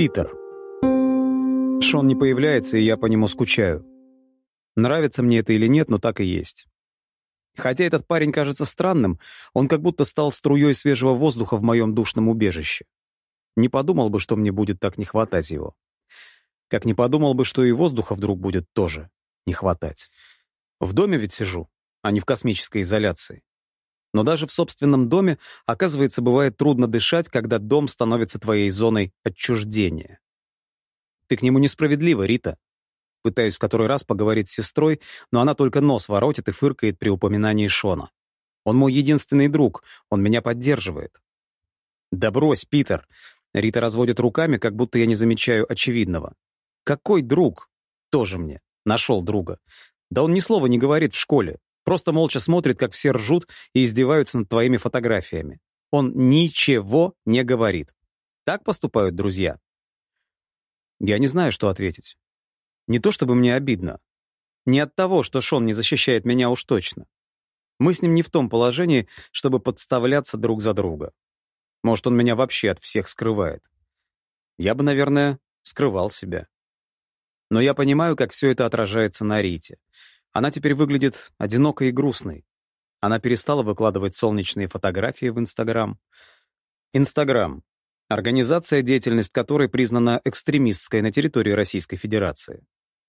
Питер. Шон не появляется, и я по нему скучаю. Нравится мне это или нет, но так и есть. Хотя этот парень кажется странным, он как будто стал струей свежего воздуха в моем душном убежище. Не подумал бы, что мне будет так не хватать его. Как не подумал бы, что и воздуха вдруг будет тоже не хватать. В доме ведь сижу, а не в космической изоляции. Но даже в собственном доме, оказывается, бывает трудно дышать, когда дом становится твоей зоной отчуждения. Ты к нему несправедлива, Рита. Пытаюсь в который раз поговорить с сестрой, но она только нос воротит и фыркает при упоминании Шона. Он мой единственный друг, он меня поддерживает. Да брось, Питер. Рита разводит руками, как будто я не замечаю очевидного. Какой друг? Тоже мне. Нашел друга. Да он ни слова не говорит в школе. Просто молча смотрит, как все ржут и издеваются над твоими фотографиями. Он ничего не говорит. Так поступают друзья? Я не знаю, что ответить. Не то чтобы мне обидно. Не от того, что Шон не защищает меня уж точно. Мы с ним не в том положении, чтобы подставляться друг за друга. Может, он меня вообще от всех скрывает. Я бы, наверное, скрывал себя. Но я понимаю, как все это отражается на Рите. Она теперь выглядит одинокой и грустной. Она перестала выкладывать солнечные фотографии в Инстаграм. Инстаграм — организация, деятельность которой признана экстремистской на территории Российской Федерации.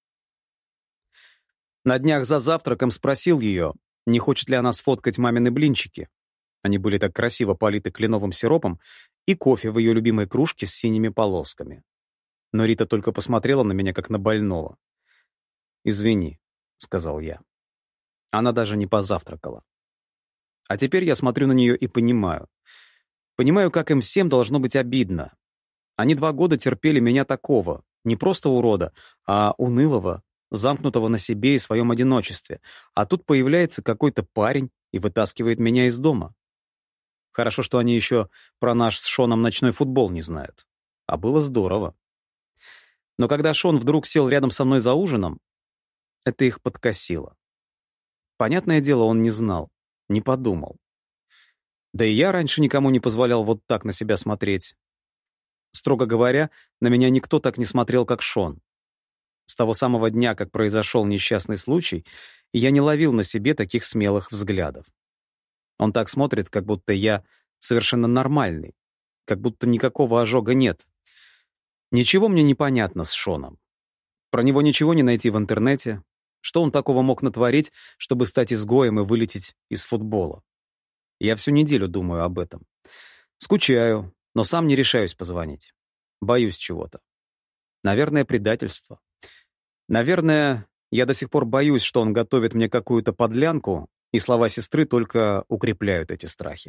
На днях за завтраком спросил ее, не хочет ли она сфоткать мамины блинчики. Они были так красиво политы кленовым сиропом, и кофе в ее любимой кружке с синими полосками. Но Рита только посмотрела на меня, как на больного. «Извини», — сказал я. Она даже не позавтракала. А теперь я смотрю на нее и понимаю. Понимаю, как им всем должно быть обидно. Они 2 года терпели меня такого, не просто урода, а унылого, замкнутого на себе и своем одиночестве. А тут появляется какой-то парень и вытаскивает меня из дома. Хорошо, что они еще про наш с Шоном ночной футбол не знают. А было здорово. Но когда Шон вдруг сел рядом со мной за ужином, это их подкосило. Понятное дело, он не знал, не подумал. Да и я раньше никому не позволял вот так на себя смотреть. Строго говоря, на меня никто так не смотрел, как Шон. С того самого дня, как произошел несчастный случай, я не ловил на себе таких смелых взглядов. Он так смотрит, как будто я совершенно нормальный, как будто никакого ожога нет. Ничего мне не понятно с Шоном. Про него ничего не найти в интернете. Что он такого мог натворить, чтобы стать изгоем и вылететь из футбола? Я всю неделю думаю об этом. Скучаю, но сам не решаюсь позвонить. Боюсь чего-то. Наверное, предательство. Наверное, я до сих пор боюсь, что он готовит мне какую-то подлянку, и слова сестры только укрепляют эти страхи.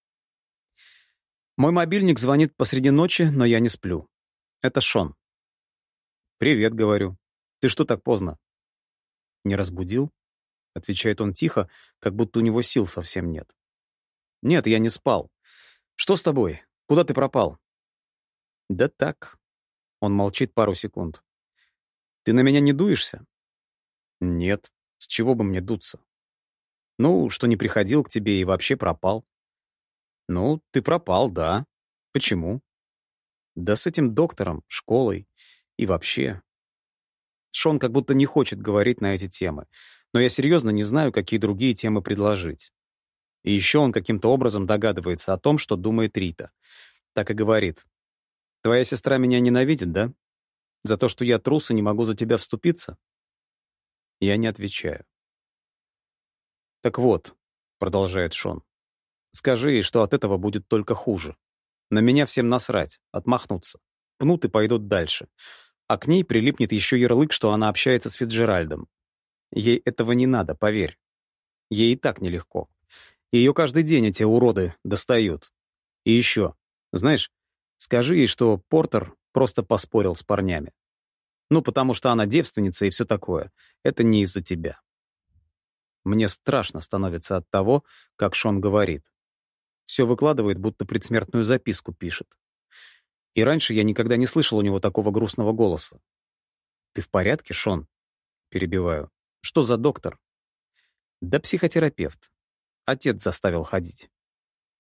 Мой мобильник звонит посреди ночи, но я не сплю. Это Шон. «Привет», — говорю. «Ты что так поздно?» «Не разбудил?» — отвечает он тихо, как будто у него сил совсем нет. «Нет, я не спал. Что с тобой? Куда ты пропал?» «Да так». Он молчит пару секунд. «Ты на меня не дуешься?» «Нет. С чего бы мне дуться?» «Ну, что не приходил к тебе и вообще пропал». «Ну, ты пропал, да. Почему?» «Да с этим доктором, школой и вообще...» Шон как будто не хочет говорить на эти темы, но я серьезно не знаю, какие другие темы предложить. И еще он каким-то образом догадывается о том, что думает Рита. Так и говорит. «Твоя сестра меня ненавидит, да? За то, что я трус и не могу за тебя вступиться?» Я не отвечаю. «Так вот», — продолжает Шон, — «скажи ей, что от этого будет только хуже. На меня всем насрать, отмахнуться. Пнут и пойдут дальше. А к ней прилипнет еще ярлык, что она общается с Фицджеральдом. Ей этого не надо, поверь. Ей и так нелегко. Ее каждый день эти уроды достают. И еще, знаешь, скажи ей, что Портер просто поспорил с парнями. Ну, потому что она девственница и все такое. Это не из-за тебя». Мне страшно становится от того, как Шон говорит. Все выкладывает, будто предсмертную записку пишет. И раньше я никогда не слышал у него такого грустного голоса. «Ты в порядке, Шон?» Перебиваю. «Что за доктор?» «Да психотерапевт. Отец заставил ходить».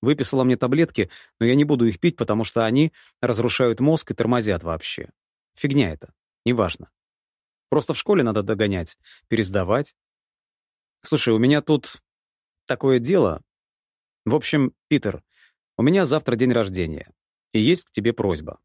Выписала мне таблетки, но я не буду их пить, потому что они разрушают мозг и тормозят вообще. Фигня это. Неважно. Просто в школе надо догонять, пересдавать. Слушай, у меня тут такое дело. В общем, Питер, у меня завтра день рождения, и есть к тебе просьба.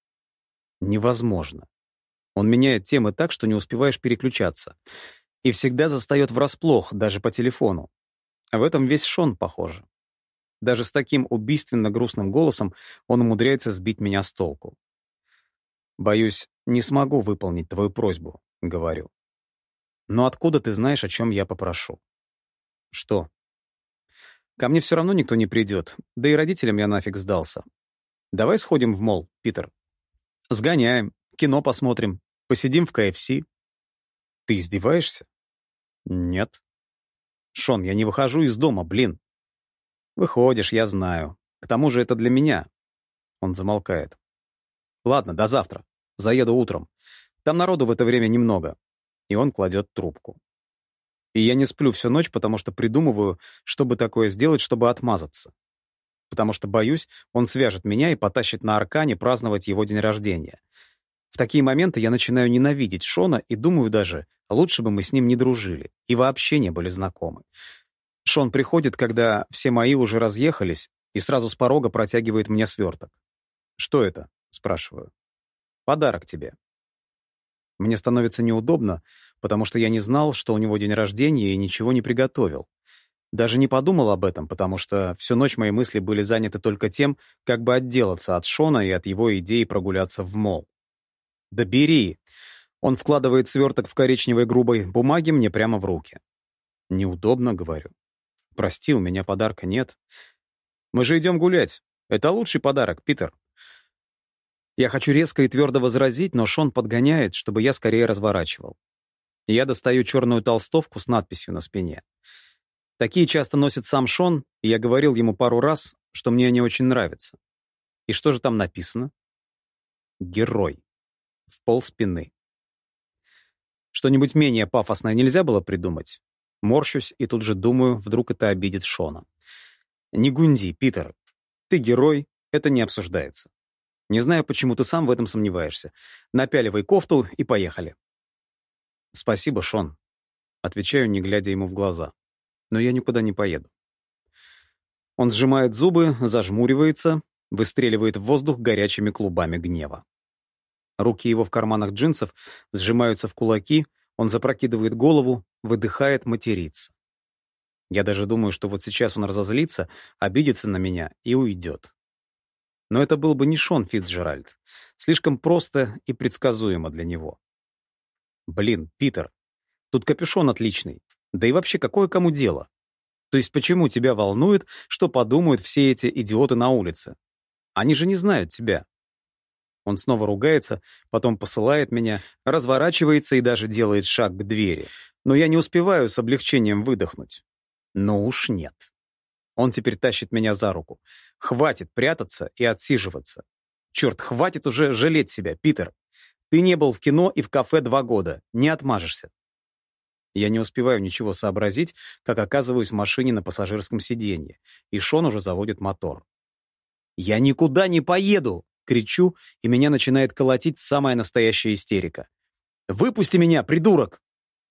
Невозможно. Он меняет темы так, что не успеваешь переключаться. И всегда застает врасплох, даже по телефону. А в этом весь Шон, похоже. Даже с таким убийственно грустным голосом он умудряется сбить меня с толку. «Боюсь, не смогу выполнить твою просьбу», — говорю. «Но откуда ты знаешь, о чем я попрошу?» «Что?» «Ко мне все равно никто не придет, да и родителям я нафиг сдался. Давай сходим в молл, Питер. Сгоняем, кино посмотрим, посидим в КФС». «Ты издеваешься?» «Нет». «Шон, я не выхожу из дома, блин». «Выходишь, я знаю. К тому же это для меня». Он замолкает. «Ладно, до завтра. Заеду утром. Там народу в это время немного». И он кладет трубку. И я не сплю всю ночь, потому что придумываю, чтобы такое сделать, чтобы отмазаться. Потому что боюсь, он свяжет меня и потащит на Аркане праздновать его день рождения. В такие моменты я начинаю ненавидеть Шона и думаю даже, лучше бы мы с ним не дружили и вообще не были знакомы. Шон приходит, когда все мои уже разъехались, и сразу с порога протягивает мне сверток. «Что это?» — спрашиваю. «Подарок тебе». Мне становится неудобно, потому что я не знал, что у него день рождения, и ничего не приготовил. Даже не подумал об этом, потому что всю ночь мои мысли были заняты только тем, как бы отделаться от Шона и от его идеи прогуляться в молл. «Да бери!» Он вкладывает сверток в коричневой грубой бумаге мне прямо в руки. «Неудобно», — говорю. «Прости, у меня подарка нет». «Мы же идем гулять. Это лучший подарок, Питер». Я хочу резко и твердо возразить, но Шон подгоняет, чтобы я скорее разворачивал. Я достаю черную толстовку с надписью на спине. Такие часто носит сам Шон, и я говорил ему пару раз, что мне они очень нравятся. И что же там написано? «Герой». В полспины. Что-нибудь менее пафосное нельзя было придумать? Морщусь и тут же думаю, вдруг это обидит Шона. Не гунди, Питер. Ты герой, это не обсуждается. Не знаю, почему ты сам в этом сомневаешься. Напяливай кофту и поехали. Спасибо, Шон. Отвечаю, не глядя ему в глаза. Но я никуда не поеду. Он сжимает зубы, зажмуривается, выстреливает в воздух горячими клубами гнева. Руки его в карманах джинсов сжимаются в кулаки, он запрокидывает голову, выдыхает, матерится. Я даже думаю, что вот сейчас он разозлится, обидится на меня и уйдет. Но это был бы не Шон Фицджеральд. Слишком просто и предсказуемо для него. Блин, Питер, тут капюшон отличный. Да и вообще, какое кому дело? То есть почему тебя волнует, что подумают все эти идиоты на улице? Они же не знают тебя. Он снова ругается, потом посылает меня, разворачивается и даже делает шаг к двери. Но я не успеваю с облегчением выдохнуть. Но уж нет. Он теперь тащит меня за руку. Хватит прятаться и отсиживаться. Черт, хватит уже жалеть себя, Питер. Ты не был в кино и в кафе 2 года. Не отмажешься. Я не успеваю ничего сообразить, как оказываюсь в машине на пассажирском сиденье, и Шон уже заводит мотор. «Я никуда не поеду!» — кричу, и меня начинает колотить самая настоящая истерика. «Выпусти меня, придурок!»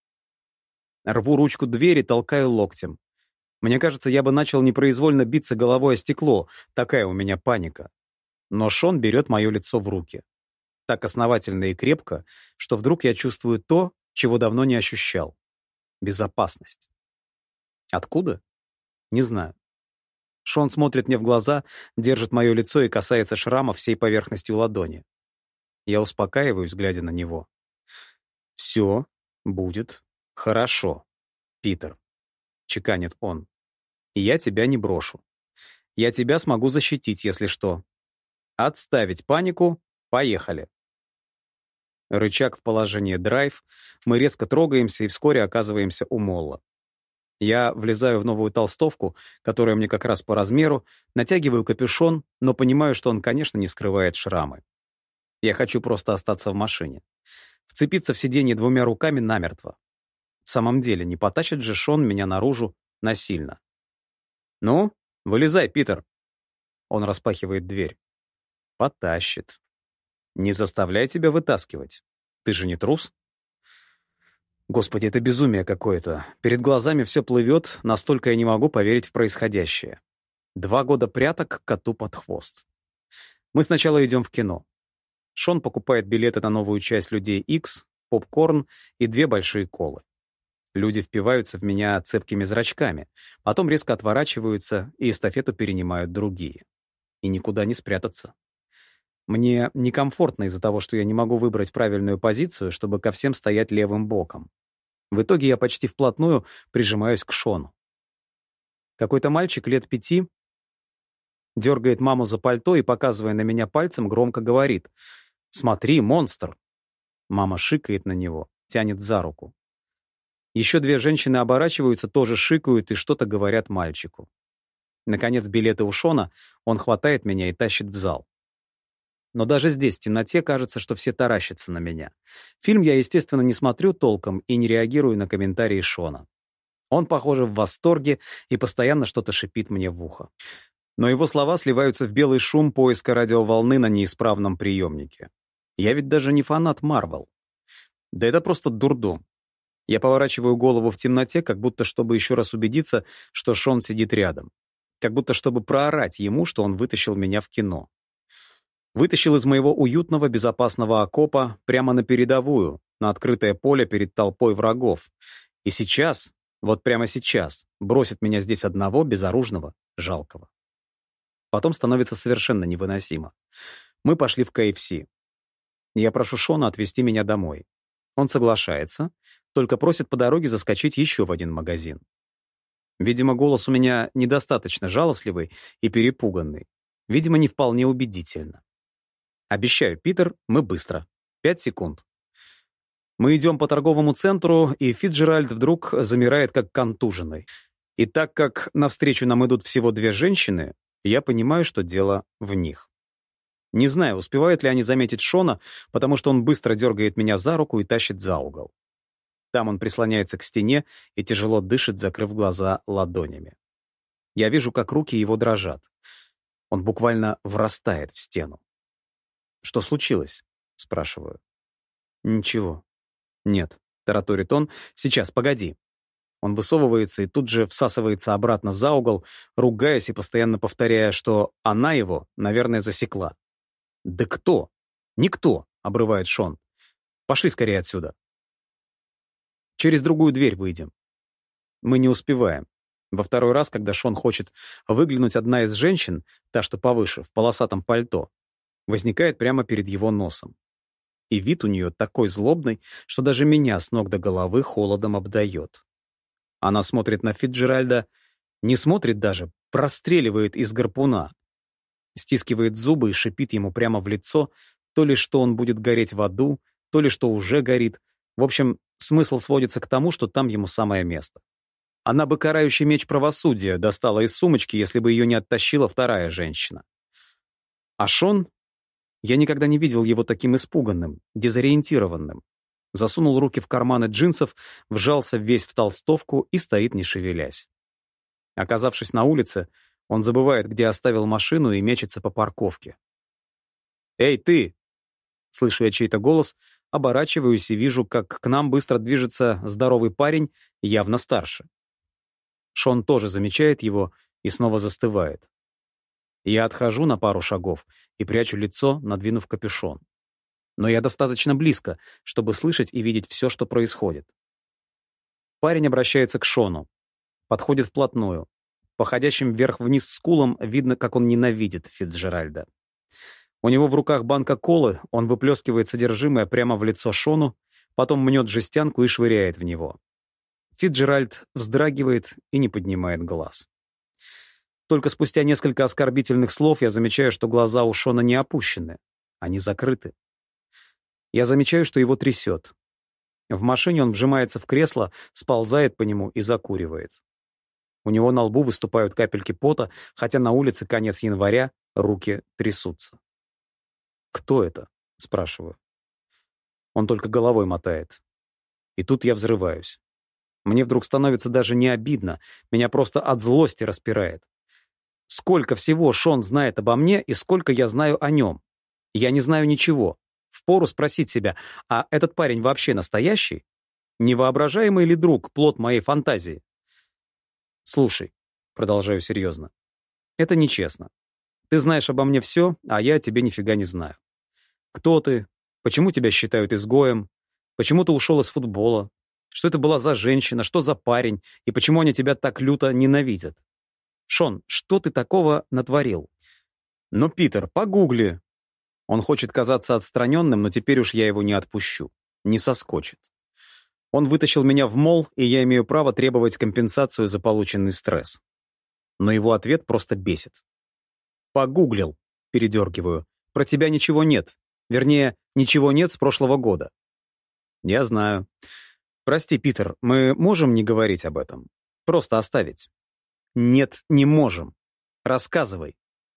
Рву ручку двери, толкаю локтем. Мне кажется, я бы начал непроизвольно биться головой о стекло, такая у меня паника. Но Шон берет мое лицо в руки. Так основательно и крепко, что вдруг я чувствую то, чего давно не ощущал. Безопасность. Откуда? Не знаю. Шон смотрит мне в глаза, держит мое лицо и касается шрама всей поверхностью ладони. Я успокаиваюсь, глядя на него. «Все будет хорошо, Питер», — чеканит он. «И я тебя не брошу. Я тебя смогу защитить, если что. Отставить панику. Поехали». Рычаг в положении драйв, мы резко трогаемся и вскоре оказываемся у молла. Я влезаю в новую толстовку, которая мне как раз по размеру, натягиваю капюшон, но понимаю, что он, конечно, не скрывает шрамы. Я хочу просто остаться в машине. Вцепиться в сиденье 2 руками намертво. В самом деле, не потащит же Шон меня наружу насильно. «Ну, вылезай, Питер», Он распахивает дверь. Потащит. Не заставляй себя вытаскивать. Ты же не трус? Господи, это безумие какое-то. Перед глазами все плывет, настолько я не могу поверить в происходящее. 2 года пряток коту под хвост. Мы сначала идем в кино. Шон покупает билеты на новую часть «Людей Икс», попкорн и 2 большие колы. Люди впиваются в меня цепкими зрачками, потом резко отворачиваются и эстафету перенимают другие. И никуда не спрятаться. Мне некомфортно из-за того, что я не могу выбрать правильную позицию, чтобы ко всем стоять левым боком. В итоге я почти вплотную прижимаюсь к Шону. Какой-то мальчик лет 5 дергает маму за пальто и, показывая на меня пальцем, громко говорит: «Смотри, монстр!» Мама шикает на него, тянет за руку. Еще 2 женщины оборачиваются, тоже шикают и что-то говорят мальчику. Наконец, билеты у Шона, он хватает меня и тащит в зал. Но даже здесь, в темноте, кажется, что все таращатся на меня. Фильм я, естественно, не смотрю толком и не реагирую на комментарии Шона. Он, похоже, в восторге и постоянно что-то шипит мне в ухо. Но его слова сливаются в белый шум поиска радиоволны на неисправном приемнике. Я ведь даже не фанат Марвел. Да это просто дурдом. Я поворачиваю голову в темноте, как будто чтобы еще раз убедиться, что Шон сидит рядом. Как будто чтобы проорать ему, что он вытащил меня в кино. Вытащил из моего уютного, безопасного окопа прямо на передовую, на открытое поле перед толпой врагов. И сейчас, вот прямо сейчас, бросит меня здесь одного, безоружного, жалкого. Потом становится совершенно невыносимо. Мы пошли в KFC. Я прошу Шона отвезти меня домой. Он соглашается, только просит по дороге заскочить еще в один магазин. Видимо, голос у меня недостаточно жалостливый и перепуганный. Видимо, не вполне убедительно. Обещаю, Питер, мы быстро. 5 секунд. Мы идем по торговому центру, и Фицджеральд вдруг замирает как контуженный. И так как навстречу нам идут всего 2 женщины, я понимаю, что дело в них. Не знаю, успевают ли они заметить Шона, потому что он быстро дергает меня за руку и тащит за угол. Там он прислоняется к стене и тяжело дышит, закрыв глаза ладонями. Я вижу, как руки его дрожат. Он буквально врастает в стену. «Что случилось?» — спрашиваю. «Ничего». «Нет», — тараторит он. «Сейчас, погоди». Он высовывается и тут же всасывается обратно за угол, ругаясь и постоянно повторяя, что она его, наверное, засекла. «Да кто?» «Никто», — обрывает Шон. «Пошли скорее отсюда». «Через другую дверь выйдем». Мы не успеваем. Во второй раз, когда Шон хочет выглянуть, одна из женщин, та, что повыше, в полосатом пальто, возникает прямо перед его носом. И вид у нее такой злобный, что даже меня с ног до головы холодом обдает. Она смотрит на Фицджеральда, не смотрит даже, простреливает из гарпуна. Стискивает зубы и шипит ему прямо в лицо, то ли что он будет гореть в аду, то ли что уже горит. В общем, смысл сводится к тому, что там ему самое место. Она бы карающий меч правосудия достала из сумочки, если бы ее не оттащила вторая женщина. А Шон... Я никогда не видел его таким испуганным, дезориентированным. Засунул руки в карманы джинсов, вжался весь в толстовку и стоит, не шевелясь. Оказавшись на улице, он забывает, где оставил машину, и мечется по парковке. «Эй, ты!» Слышу я чей-то голос, оборачиваюсь и вижу, как к нам быстро движется здоровый парень, явно старше. Шон тоже замечает его и снова застывает. Я отхожу на пару шагов и прячу лицо, надвинув капюшон. Но я достаточно близко, чтобы слышать и видеть все, что происходит. Парень обращается к Шону. Подходит вплотную. По ходящим вверх-вниз скулам видно, как он ненавидит Фицджеральда. У него в руках банка колы, он выплескивает содержимое прямо в лицо Шону, потом мнет жестянку и швыряет в него. Фицджеральд вздрагивает и не поднимает глаз. Только спустя несколько оскорбительных слов я замечаю, что глаза у Шона не опущены. Они закрыты. Я замечаю, что его трясет. В машине он вжимается в кресло, сползает по нему и закуривает. У него на лбу выступают капельки пота, хотя на улице конец января, руки трясутся. «Кто это?» — спрашиваю. Он только головой мотает. И тут я взрываюсь. Мне вдруг становится даже не обидно, меня просто от злости распирает. Сколько всего Шон знает обо мне и сколько я знаю о нем. Я не знаю ничего. Впору спросить себя, а этот парень вообще настоящий? Невоображаемый ли друг, плод моей фантазии? Слушай, продолжаю серьезно, это нечестно. Ты знаешь обо мне все, а я о тебе нифига не знаю. Кто ты? Почему тебя считают изгоем? Почему ты ушел из футбола? Что это была за женщина? Что за парень? И почему они тебя так люто ненавидят? Шон, что ты такого натворил? Ну, Питер, погугли. Он хочет казаться отстраненным, но теперь уж я его не отпущу. Не соскочит. Он вытащил меня в мол, и я имею право требовать компенсацию за полученный стресс. Но его ответ просто бесит. Погуглил, передергиваю. Про тебя ничего нет. Вернее, ничего нет с прошлого года. Я знаю. Прости, Питер, мы можем не говорить об этом? Просто оставить? Нет, не можем. Рассказывай.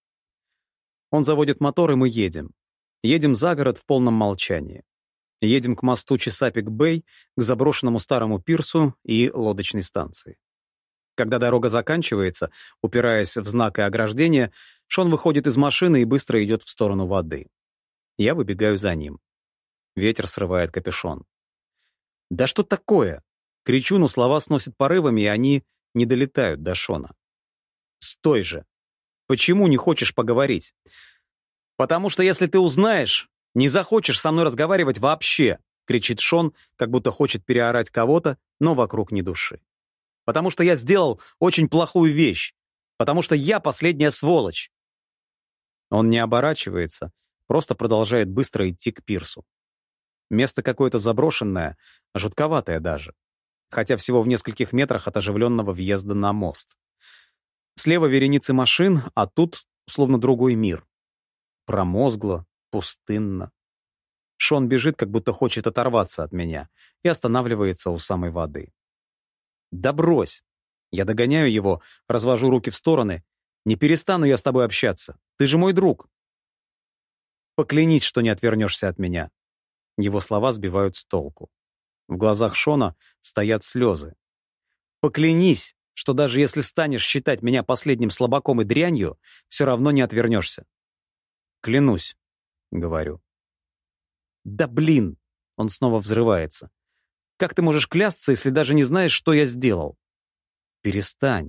Он заводит мотор, и мы едем. Едем за город в полном молчании. Едем к мосту Чесапик-Бэй, к заброшенному старому пирсу и лодочной станции. Когда дорога заканчивается, упираясь в знак и ограждение, Шон выходит из машины и быстро идет в сторону воды. Я выбегаю за ним. Ветер срывает капюшон. «Да что такое?» Кричу, но слова сносят порывами, и они не долетают до Шона. «Стой же! Почему не хочешь поговорить?» «Потому что если ты узнаешь, не захочешь со мной разговаривать вообще!» кричит Шон, как будто хочет переорать кого-то, но вокруг ни души. «Потому что я сделал очень плохую вещь! Потому что я последняя сволочь!» Он не оборачивается, просто продолжает быстро идти к пирсу. Место какое-то заброшенное, жутковатое даже, хотя всего в нескольких метрах от оживленного въезда на мост. Слева вереницы машин, а тут словно другой мир. Промозгло, пустынно. Шон бежит, как будто хочет оторваться от меня, и останавливается у самой воды. «Да брось!» Я догоняю его, развожу руки в стороны. «Не перестану я с тобой общаться. Ты же мой друг!» «Поклянись, что не отвернешься от меня!» Его слова сбивают с толку. В глазах Шона стоят слезы. «Поклянись, что даже если станешь считать меня последним слабаком и дрянью, все равно не отвернешься». «Клянусь», — говорю. «Да блин!» — он снова взрывается. «Как ты можешь клясться, если даже не знаешь, что я сделал?» «Перестань».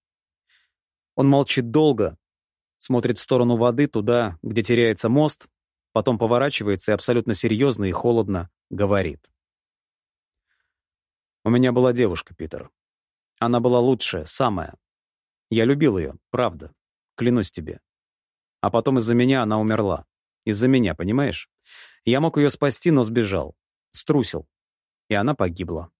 Он молчит долго, смотрит в сторону воды, туда, где теряется мост, потом поворачивается и абсолютно серьезно и холодно говорит. «У меня была девушка, Питер. Она была лучшая, самая. Я любил ее, правда, клянусь тебе. А потом из-за меня она умерла. Из-за меня, понимаешь? Я мог ее спасти, но сбежал. Струсил. И она погибла».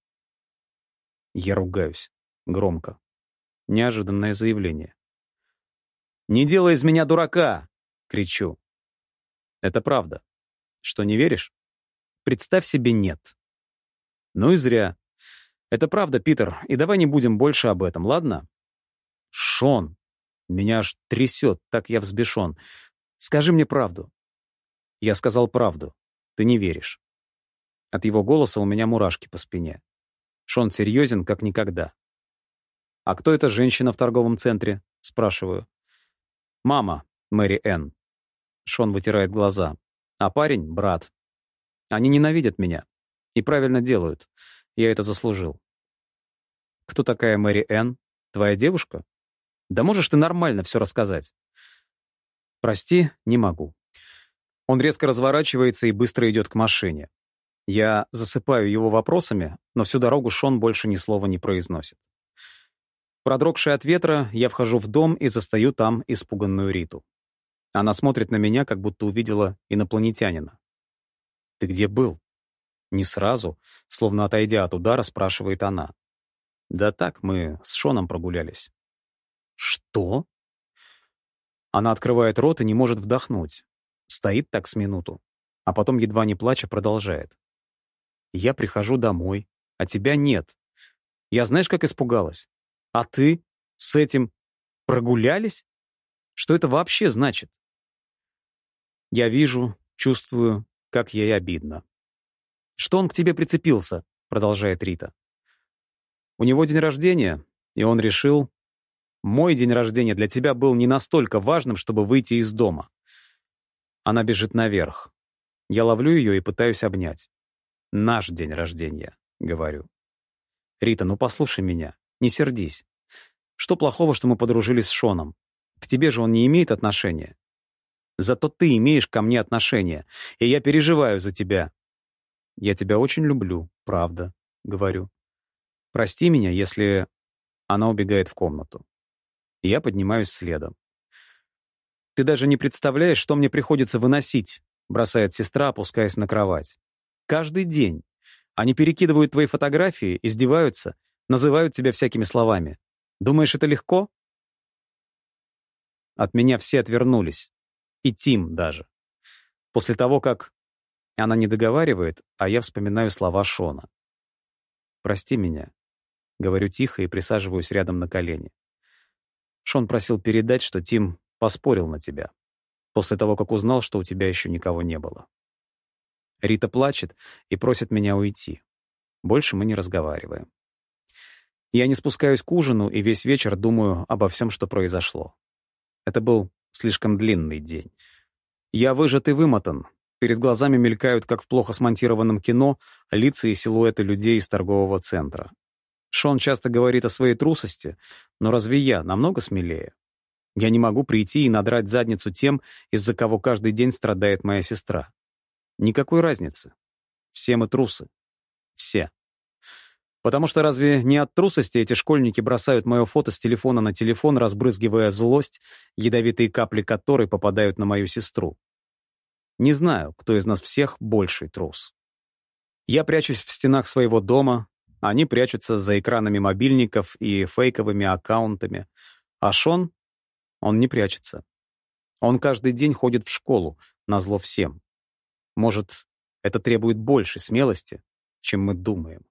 Я ругаюсь. Громко. Неожиданное заявление. «Не делай из меня дурака!» — кричу. Это правда. Что, не веришь? Представь себе, нет. Ну и зря. Это правда, Питер, и давай не будем больше об этом, ладно? Шон, меня аж трясет, так я взбешен. Скажи мне правду. Я сказал правду. Ты не веришь. От его голоса у меня мурашки по спине. Шон серьезен, как никогда. «А кто эта женщина в торговом центре?» — спрашиваю. «Мама, Мэри Энн». Шон вытирает глаза. «А парень — брат. Они ненавидят меня. И правильно делают. Я это заслужил». «Кто такая Мэри Энн? Твоя девушка? Да можешь ты нормально все рассказать?» «Прости, не могу». Он резко разворачивается и быстро идет к машине. Я засыпаю его вопросами, но всю дорогу Шон больше ни слова не произносит. Продрогший от ветра, я вхожу в дом и застаю там испуганную Риту. Она смотрит на меня, как будто увидела инопланетянина. «Ты где был?» Не сразу, словно отойдя от удара, спрашивает она. «Да так, мы с Шоном прогулялись». «Что?» Она открывает рот и не может вдохнуть. Стоит так с минуту, а потом, едва не плача, продолжает. «Я прихожу домой, а тебя нет. Я знаешь, как испугалась? А ты с этим прогулялись? Что это вообще значит?» Я вижу, чувствую, как ей обидно. «Что он к тебе прицепился?» — продолжает Рита. «У него день рождения, и он решил...» Мой день рождения для тебя был не настолько важным, чтобы выйти из дома. Она бежит наверх. Я ловлю ее и пытаюсь обнять. Наш день рождения, говорю. Рита, ну послушай меня, не сердись. Что плохого, что мы подружились с Шоном? К тебе же он не имеет отношения. Зато ты имеешь ко мне отношения, и я переживаю за тебя. Я тебя очень люблю, правда, говорю. Прости меня, если... Она убегает в комнату. Я поднимаюсь следом. Ты даже не представляешь, что мне приходится выносить, бросает сестра, опускаясь на кровать. Каждый день. Они перекидывают твои фотографии, издеваются, называют тебя всякими словами. Думаешь, это легко? От меня все отвернулись. И Тим даже. После того, как... Она не договаривает, а я вспоминаю слова Шона. «Прости меня», — говорю тихо и присаживаюсь рядом на колени. Шон просил передать, что Тим поспорил на тебя, после того, как узнал, что у тебя еще никого не было. Рита плачет и просит меня уйти. Больше мы не разговариваем. Я не спускаюсь к ужину и весь вечер думаю обо всем, что произошло. Это был слишком длинный день. Я выжат и вымотан. Перед глазами мелькают, как в плохо смонтированном кино, лица и силуэты людей из торгового центра. Шон часто говорит о своей трусости, но разве я намного смелее? Я не могу прийти и надрать задницу тем, из-за кого каждый день страдает моя сестра. Никакой разницы. Все мы трусы. Все. Потому что разве не от трусости эти школьники бросают мое фото с телефона на телефон, разбрызгивая злость, ядовитые капли которой попадают на мою сестру? Не знаю, кто из нас всех больший трус. Я прячусь в стенах своего дома, они прячутся за экранами мобильников и фейковыми аккаунтами. А Шон, он не прячется. Он каждый день ходит в школу, назло всем. Может, это требует больше смелости, чем мы думаем.